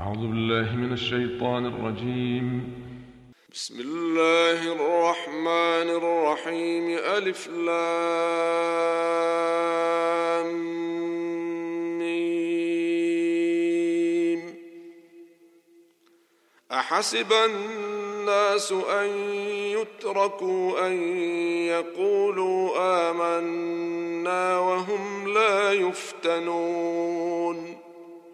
أعوذ بالله من الشيطان الرجيم. بسم الله الرحمن الرحيم. ألف لام ميم. أحسب الناس أن يتركوا أن يقولوا آمنا وهم لا يفتنون.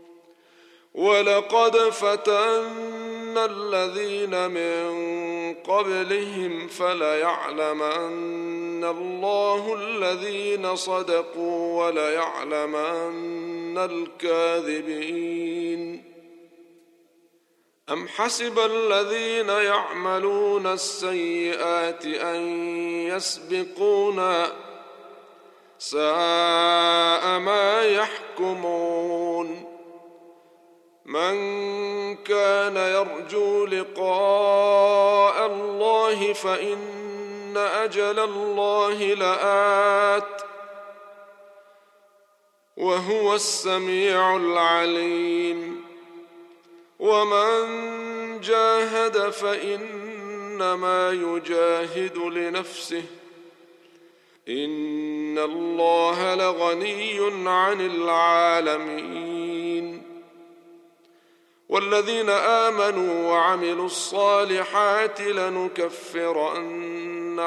ولقد فتنا الذين من قبلهم فليعلمن الله الذين صدقوا وليعلمن الكاذبين. أم حسب الذين يعملون السيئات أن يسبقونا ساء ما يحكمون. من كان يرجو لقاء الله فإن أجل الله لآت وهو السميع العليم. ومن جاهد فإنما يجاهد لنفسه إن الله لغني عن العالمين. والذين آمنوا وعملوا الصالحات لنكفرن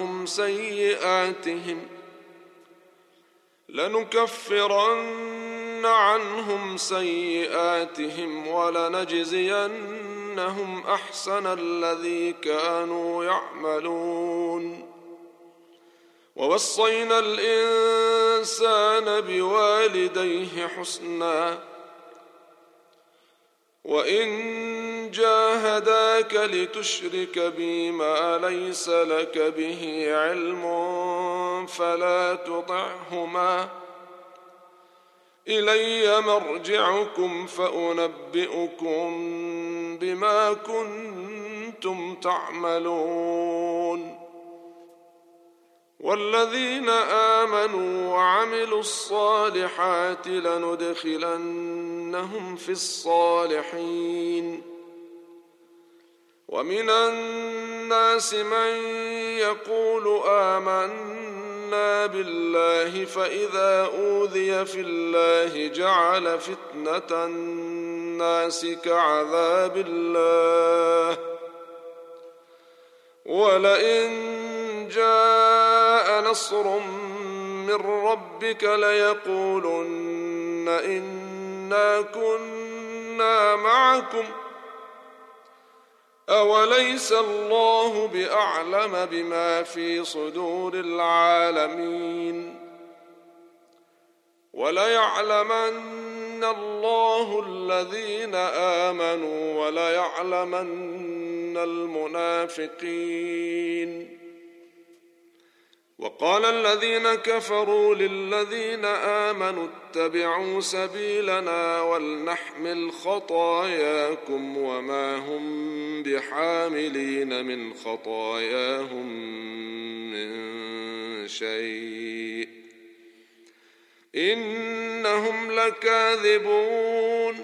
عنهم سيئاتهم ولنجزينهم أحسن الذي كانوا يعملون. ووصينا الإنسان بوالديه حسنا وإن جاهداك لتشرك بي ما ليس لك به علم فلا تطعهما إلي مرجعكم فأنبئكم بما كنتم تعملون. والذين آمنوا وعملوا الصالحات لندخلنهم في الصالحين. ومن الناس من يقول آمنا بالله فإذا أوذي في الله جعل فتنة الناس كعذاب الله ولئن جاء نصر من ربك ليقولن إنا كنا معكم أوليس الله بأعلم بما في صدور العالمين. وليعلمن الله الذين آمنوا وليعلمن المنافقين. وقال الذين كفروا للذين آمنوا اتبعوا سبيلنا ولنحمل خطاياكم وما هم بحاملين من خطاياهم من شيء إنهم لكاذبون.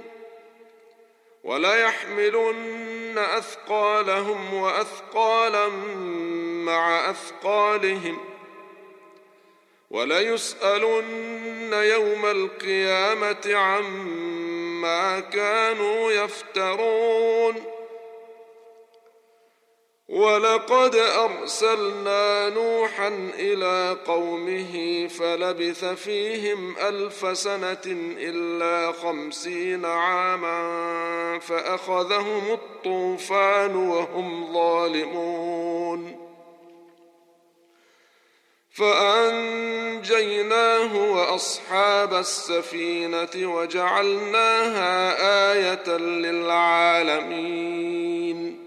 وليحملن أثقالهم وأثقالا مع أثقالهم وليسألن يوم القيامة عما كانوا يفترون. ولقد أرسلنا نوحا إلى قومه فلبث فيهم 1000 سنة إلا 50 عاما فأخذهم الطوفان وهم ظالمون فأنجيناه وأصحاب السفينة وجعلناها آية للعالمين.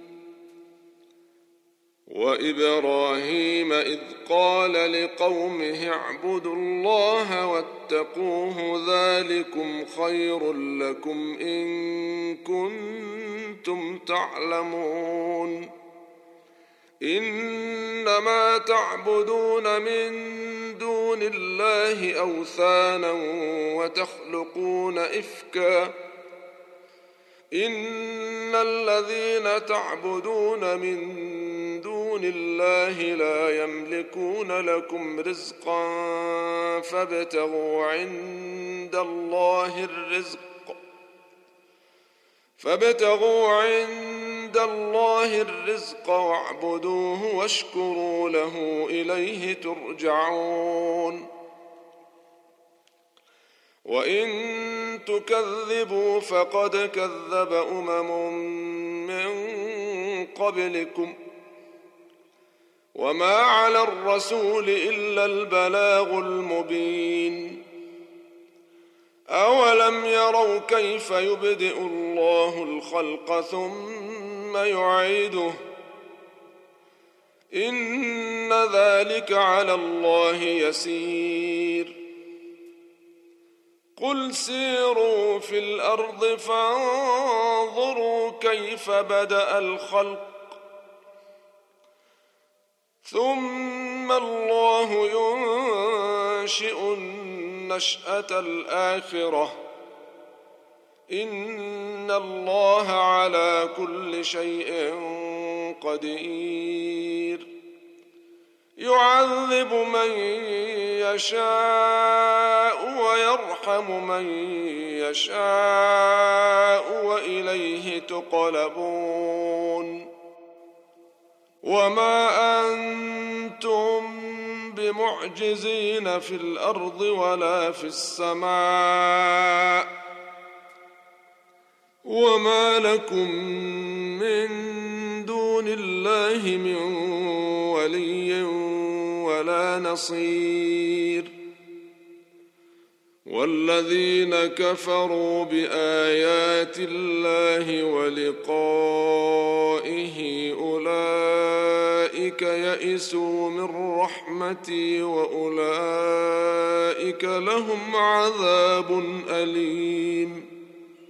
وإبراهيم إذ قال لقومه اعبدوا الله واتقوه ذلكم خير لكم إن كنتم تعلمون. إنما تعبدون من دون الله أوثانا وتخلقون إفكا إن الذين تعبدون من دون الله لا يملكون لكم رزقا فابتغوا عند الله الرزق واعبدوه واشكروا له إليه ترجعون وإن تكذبوا فقد كذب من قبلكم وما على الرسول إلا البلاغ المبين أولم يروا كيف يبدئ الله الخلق ثم يعيده إن ذلك على الله يسير قل سيروا في الأرض فانظروا كيف بدأ الخلق ثم الله ينشئ النشأة الآخرة إن الله على كل شيء قدير يعذب من يشاء ويرحم من يشاء وإليه تقلبون وما أنتم بمعجزين في الأرض ولا في السماء وما لكم من دون الله من ولي ولا نصير والذين كفروا بآيات الله ولقائه أولئك يئسوا من رحمتي وأولئك لهم عذاب أليم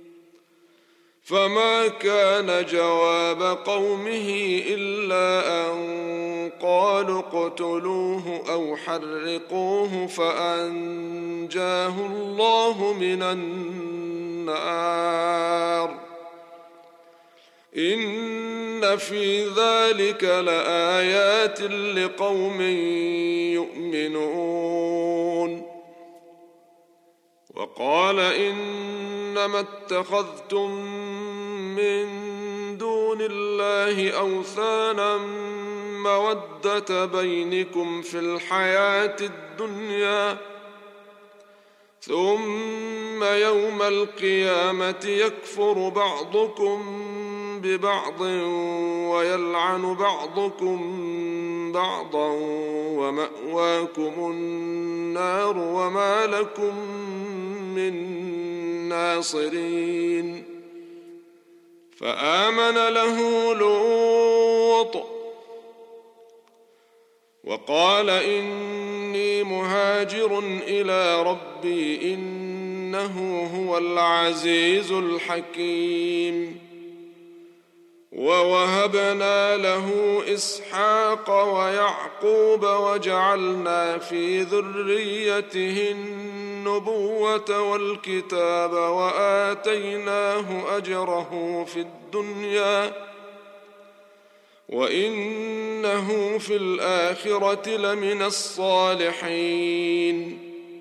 فما كان جواب قومه إلا أن قالوا اقتلوه أو حرقوه فأنجاه الله من النار إن في ذلك لآيات لقوم يؤمنون وقال إنما اتخذتم من دون الله أوثانا مودة بينكم في الحياة الدنيا ثم يوم القيامة يكفر بعضكم ببعض ويلعن بعضكم بعضا ومأواكم النار وما لكم من ناصرين فآمن له لوط وقال إني مهاجر إلى ربي إنه هو العزيز الحكيم ووهبنا له إسحاق ويعقوب وجعلنا في ذريته النبوة والكتاب وآتيناه أجره في الدنيا وإنه في الآخرة لمن الصالحين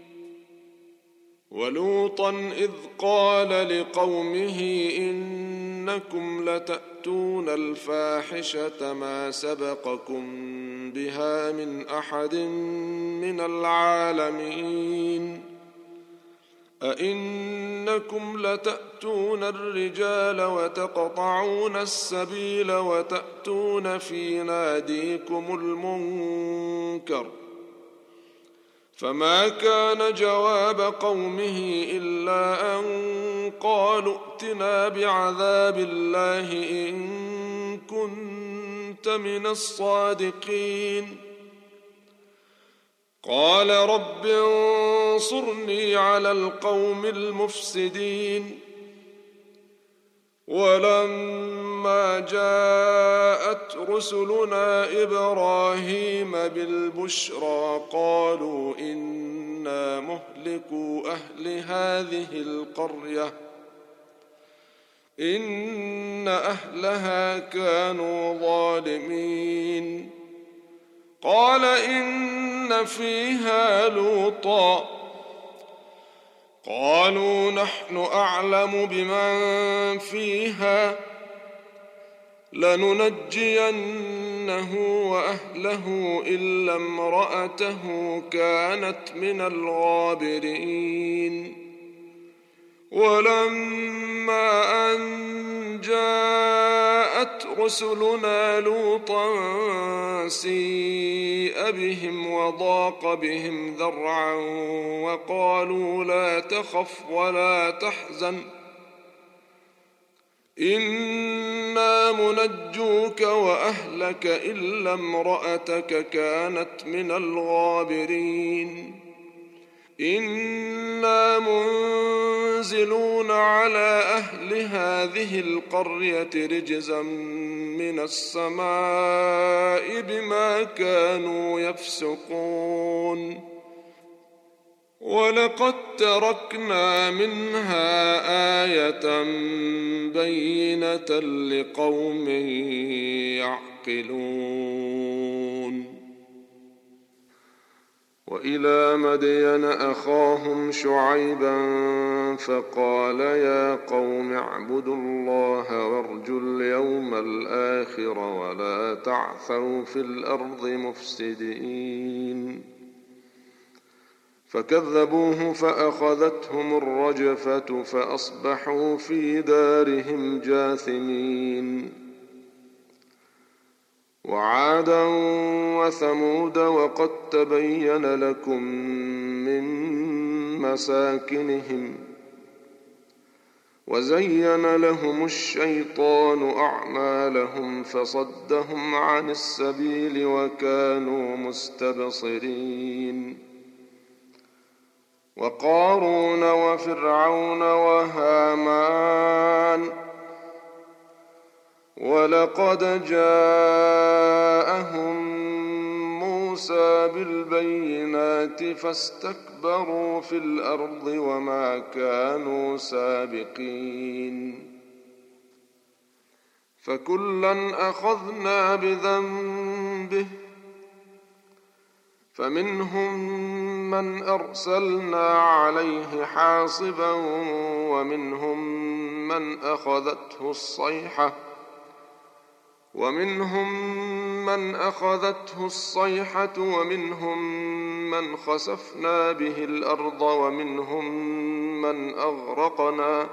ولوطا إذ قال لقومه إنكم لتأتون الفاحشة ما سبقكم بها من أحد من العالمين أئنكم لتأتون الرجال وتقطعون السبيل وتأتون في ناديكم المنكر فما كان جواب قومه إلا أن قالوا ائتنا بعذاب الله إن كنت من الصادقين قال رب انصرني على القوم المفسدين ولما جاءت رسلنا إبراهيم بالبشرى قالوا إنا مهلكو أهل هذه القرية إن أهلها كانوا ظالمين. قال إن فيها لوطا قالوا نحن أعلم بمن فيها لننجينه وأهله إلا امرأته كانت من الغابرين. ولما أن جاءت رسلنا لوطا سيء بهم وضاق بهم ذرعا وقالوا لا تخف ولا تحزن إنا منجوك وأهلك إلا امرأتك كانت من الغابرين. إنا منزلون على أهل هذه القرية رجزا من السماء بما كانوا يفسقون. ولقد تركنا منها آية بينة لقوم يعقلون. وإلى مدين أخاهم شعيبا فقال يا قوم اعبدوا الله وارجوا اليوم الآخر ولا تعثوا في الأرض مفسدين. فكذبوه فأخذتهم الرجفة فأصبحوا في دارهم جاثمين. وعادا وثمود وقد تبين لكم من مساكنهم وزين لهم الشيطان أعمالهم فصدهم عن السبيل وكانوا مستبصرين. وقارون وفرعون وهامان ولقد جاءهم موسى بالبينات فاستكبروا في الأرض وما كانوا سابقين. فكلا أخذنا بذنبه فمنهم من أرسلنا عليه حاصبا ومنهم من أخذته الصيحة ومنهم من خسفنا به الأرض ومنهم من أغرقنا.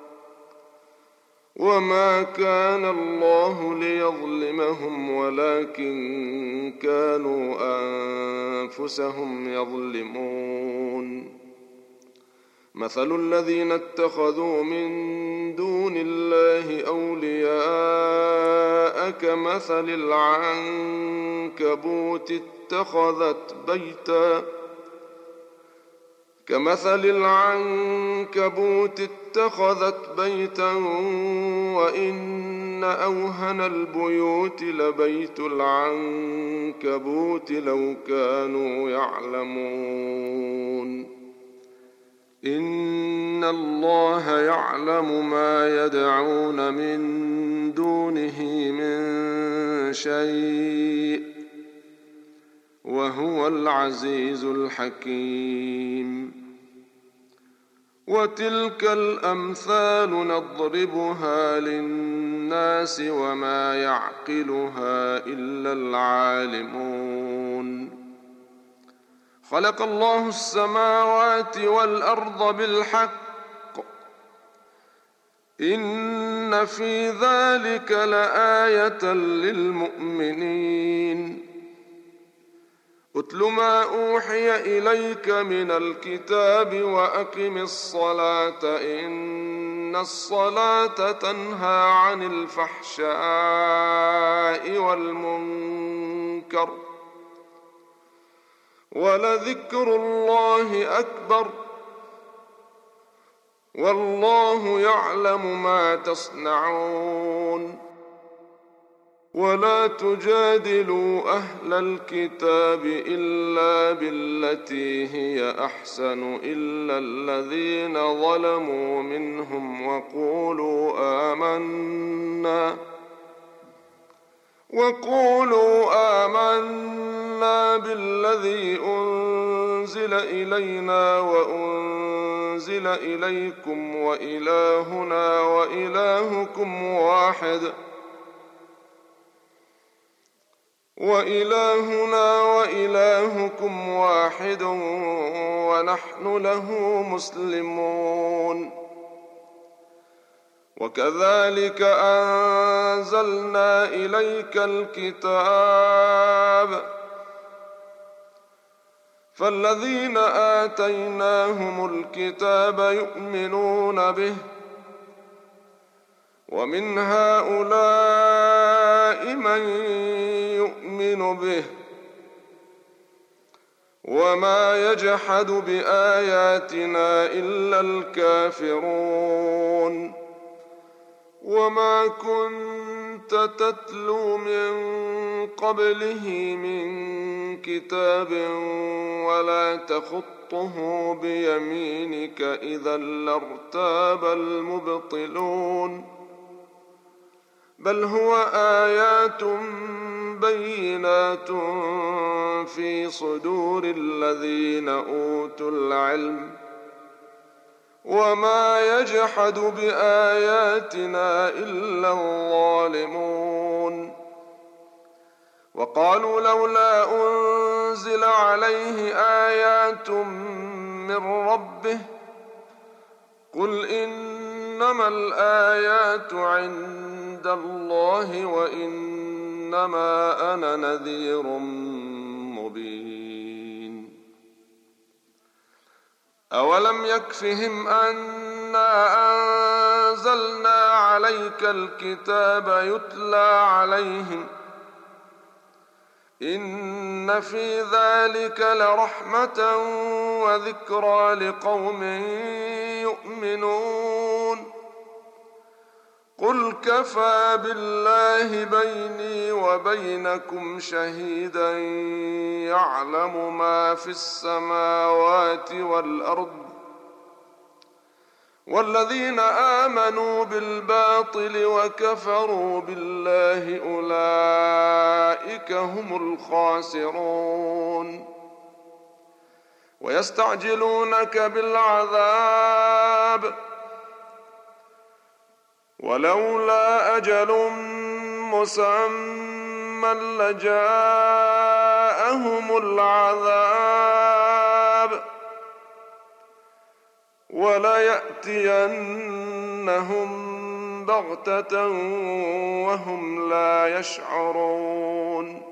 وما كان الله ليظلمهم ولكن كانوا أنفسهم يظلمون. مثل الذين اتخذوا من دون الله أولياء كمثل العنكبوت اتخذت بيتا وإن أوهن البيوت لبيت العنكبوت لو كانوا يعلمون. إن الله يعلم ما يدعون من دونه من شيء وهو العزيز الحكيم. وتلك الأمثال نضربها للناس وما يعقلها إلا العالمون. خلق الله السماوات والأرض بالحق إن في ذلك لآية للمؤمنين. أتل ما أوحي إليك من الكتاب وأقم الصلاة إن الصلاة تنهى عن الفحشاء والمنكر ولذكر الله أكبر والله يعلم ما تصنعون. ولا تجادلوا أهل الكتاب إلا بالتي هي أحسن إلا الذين ظلموا منهم وقولوا آمنا بالذي أنزل إلينا وأنزل إليكم وإلهنا وإلهكم واحد ونحن له مسلمون. وكذلك أنزلنا إليك الكتاب فالذين آتيناهم الكتاب يؤمنون به ومن هؤلاء من يؤمن به وما يجحد بآياتنا إلا الكافرون. وما كنت تتلو من قبله من كتاب ولا تخطه بيمينك إذا لارتاب المبطلون. بل هو آيات بينات في صدور الذين أوتوا العلم وما يجحد بآياتنا إلا الظالمون. وقالوا لولا أنزل عليه آيات من ربه قل إنما الآيات عند الله وإنما أنا نذير مبين. أولم يكفهم أنا أنزلنا عليك الكتاب يتلى عليهم إن في ذلك لرحمة وذكرى لقوم يؤمنون. قل كفى بالله بيني وبينكم شهيدا يعلم ما في السماوات والأرض والذين آمنوا بالباطل وكفروا بالله أولئك هم الخاسرون. ويستعجلونك بالعذاب ولولا أجل مسمى لجاءهم العذاب وليأتينهم بغتة وهم لا يشعرون.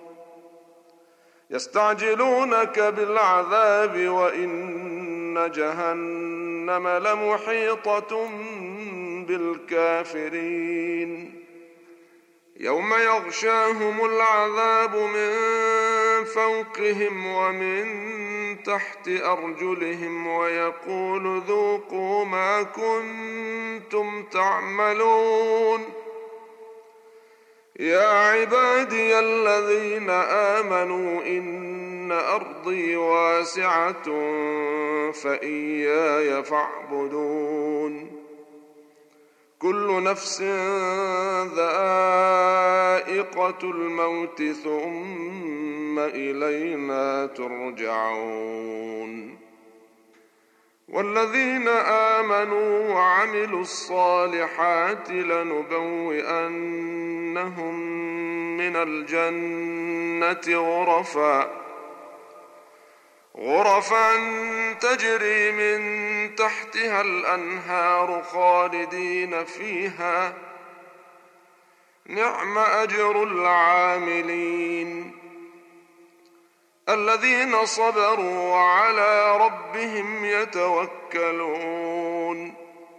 يستعجلونك بالعذاب وإن جهنم لمحيطة بالكافرين. يوم يغشاهم العذاب من فوقهم ومن تحت أرجلهم ويقول ذوقوا ما كنتم تعملون. يا عبادي الذين آمنوا إن أرضي واسعة فإياي فاعبدون. كل نفس ذائقة الموت ثم إلينا ترجعون. والذين آمنوا وعملوا الصالحات لنبوئنهم من الجنة غرفا تجري من تحتها الأنهار خالدين فيها نعم أجر العاملين. الذين صبروا وعلى ربهم يتوكلون.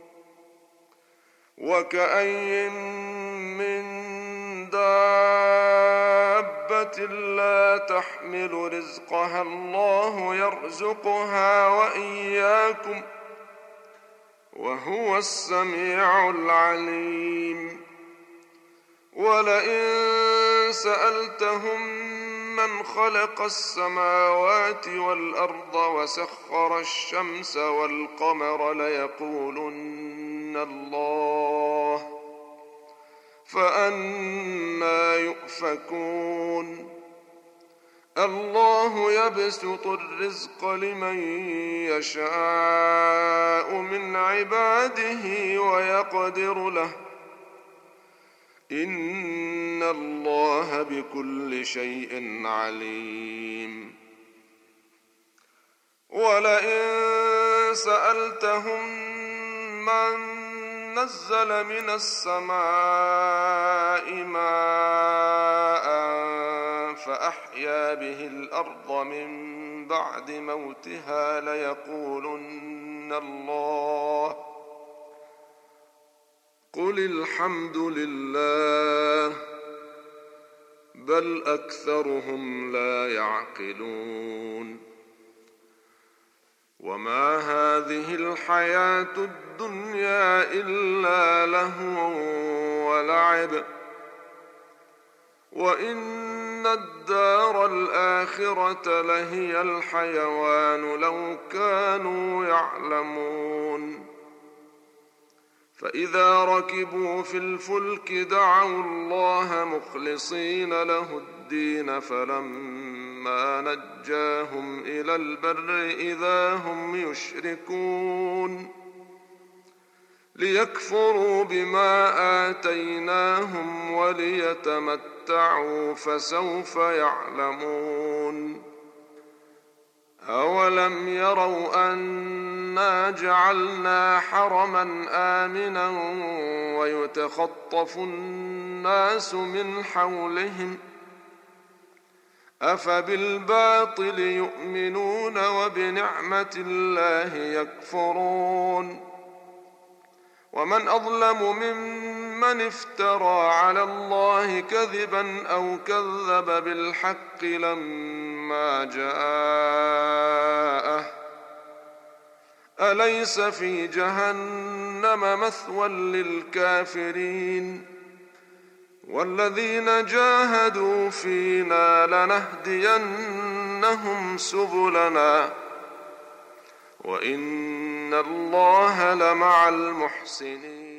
وكأين من دابة لا تحمل رزقها الله يرزقها وإياكم وهو السميع العليم. ولئن سألتهم من خلق السماوات والأرض وسخر الشمس والقمر ليقولن الله فأنى يؤفكون الله يبسط الرزق لمن يشاء من عباده ويقدر له إن الله بكل شيء عليم ولئن سألتهم من نزل من السماء ماء فأحيا به الأرض من بعد موتها ليقولن الله قل الحمد لله بل أكثرهم لا يعقلون وما هذه الحياة الدنيا إلا لهو ولعب وإن الدار الآخرة لهي الحيوان لو كانوا يعلمون فإذا ركبوا في الفلك دعوا الله مخلصين له الدين فلما نجاهم إلى البر إذا هم يشركون ليكفروا بما آتيناهم وليتمتعوا فسوف يعلمون أولم يروا أنا جعلنا حرما آمنا ويتخطف الناس من حولهم أفبالباطل يؤمنون وبنعمة الله يكفرون ومن أظلم ممن افترى على الله كذبا أو كذب بالحق لما جاءه أليس في جهنم مثوى للكافرين والذين جاهدوا فينا لنهدينهم سبلنا وإن الله لمع المحسنين